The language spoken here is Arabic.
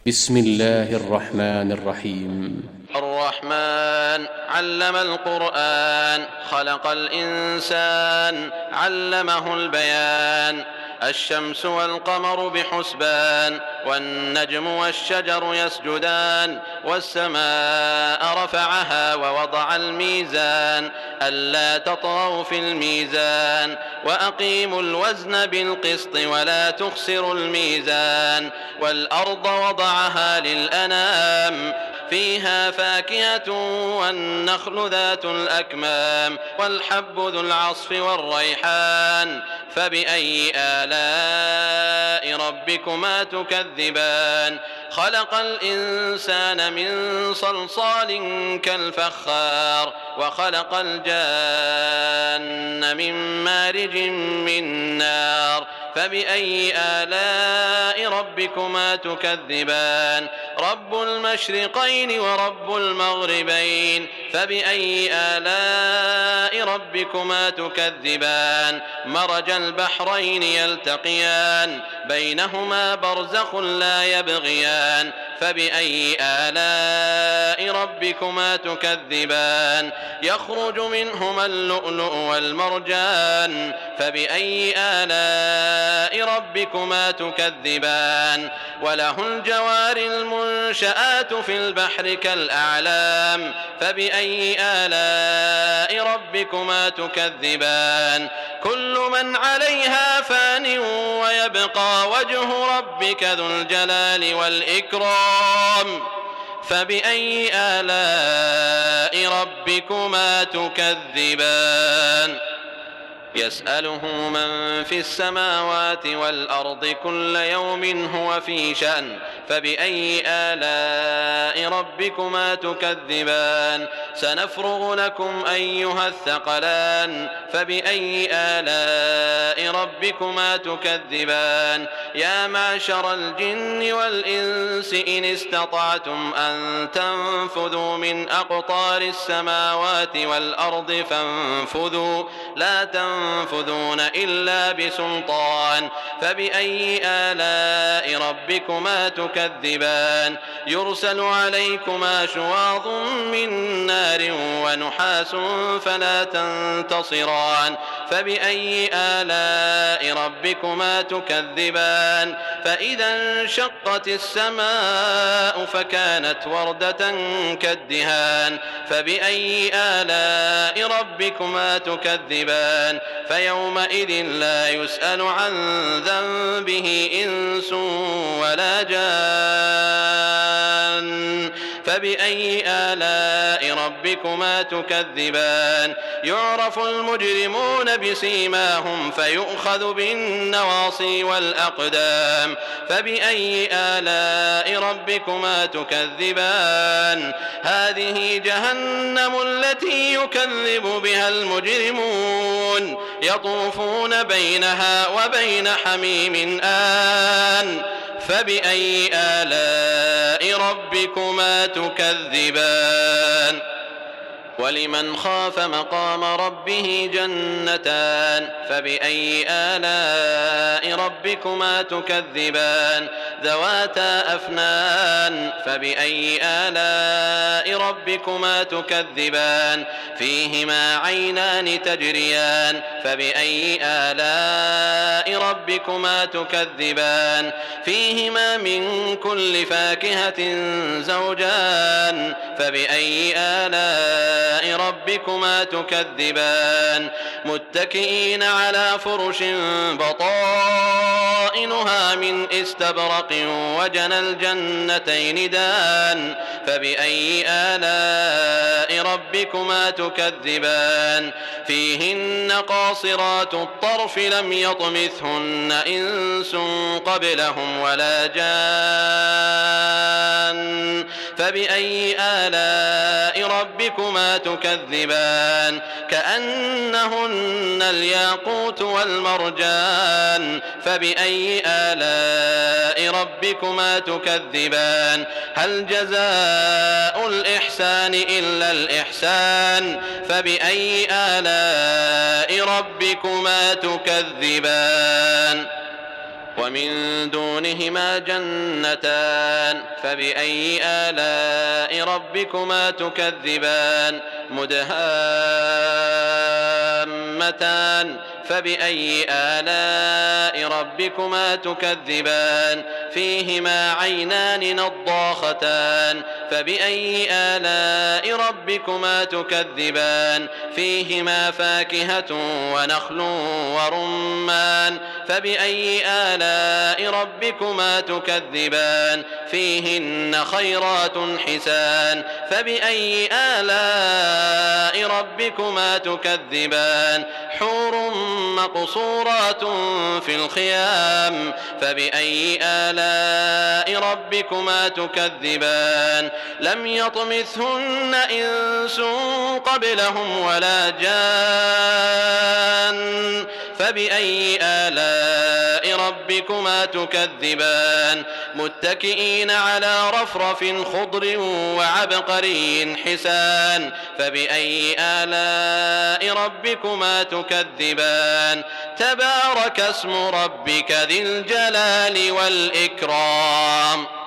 بسم الله الرحمن الرحيم. الرحمن علم القرآن، خلق الإنسان، علمه البيان. الشمس والقمر بحسبان، والنجم والشجر يسجدان. والسماء رفعها ووضع الميزان، ألا تطغوا في الميزان. وأقيموا الوزن بالقسط ولا تخسروا الميزان. والأرض وضعها للأنام، فيها فاكهة والنخل ذات الأكمام، والحب ذو العصف والريحان. فبأي آلاء ربكما تكذبان؟ خلق الإنسان من صلصال كالفخار، وخلق الجان من مارج من نار. فبأي آلاء ربكما تكذبان؟ رب المشرقين ورب المغربين. فبأي آلاء ربكما تكذبان؟ مرج البحرين يلتقيان، بينهما برزخ لا يبغيان. فبأي آلاء ربكما تكذبان؟ يخرج منهما اللؤلؤ والمرجان. فبأي آلاء ربكما تكذبان؟ وله الجوار المنشآت في البحر كالأعلام. فبأي آلاء ربكما تكذبان؟ كل من عليها فان، ويبقى وجه ربك ذو الجلال والإكرام. فبأي آلاء ربكما تكذبان؟ يسأله من في السماوات والأرض كل يوم هو في شأن. فبأي آلاء ربكما تكذبان؟ سنفرغ لكم أيها الثقلان. فبأي آلاء ربكما تكذبان؟ يا معشر الجن والإنس إن استطعتم أن تنفذوا من أقطار السماوات والأرض فانفذوا، لا تنفذون إلا بسلطان. فبأي آلاء ربكما تكذبان؟ يرسل عليكما شواظ من نار ونحاس فلا تنتصران. فبأي آلاء ربكما تكذبان؟ فإذا انشقت السماء فكانت وردة كالدهان. فبأي آلاء ربكما تكذبان؟ فيومئذ لا يسأل عن ذنبه إنس ولا جان. فبأي آلاء ربكما تكذبان؟ يعرف المجرمون بسيماهم فيؤخذ بالنواصي والأقدام. فبأي آلاء ربكما تكذبان؟ هذه جهنم التي يكذب بها المجرمون، يطوفون بينها وبين حميم آن. فبأي آلاء ربكما تكذبان؟ ولمن خاف مقام ربه جنتان. فبأي آلاء ربكما تكذبان؟ ذواتا أفنان. فبأي آلاء ربكما تكذبان؟ فيهما عينان تجريان. فبأي آلاء ربكما تكذبان؟ فيهما من كل فاكهة زوجان. فبأي آلاء ربكما تكذبان؟ متكئين على فرش بطائنها من استبرق وجنى الجنتين دان. فبأي آلاء ربكما تكذبان؟ فيهن قاصرات الطرف لم يطمثهن إنس قبلهم ولا جان. فبأي آلاء ربكما تكذبان؟ كأنهن الياقوت والمرجان. فبأي آلاء ربكما تكذبان؟ هل جزاء الإحسان إلا الإحسان؟ فبأي آلاء ربكما تكذبان؟ ومن دونهما جنتان فبأي آلاء ربكما تكذبان مدهامتان فبأي آلاء ربكما تكذبان فيهما عينان نضاختان فبأي آلاء ربكما تكذبان فيهما فاكهة ونخل ورمان فبأي آلاء ربكما تكذبان فيهن خيرات حسان فبأي آلاء ربكما تكذبان حور مقصورات في الخيام فبأي آلاء ربكما تكذبان لم يطمثهن إنس قبلهم ولا جان فبأي آلاء ربكما تكذبان متكئين على رفرف خضر وعبقري حسان فبأي آلاء ربكما تكذبان تبارك اسم ربك ذي الجلال والإكرام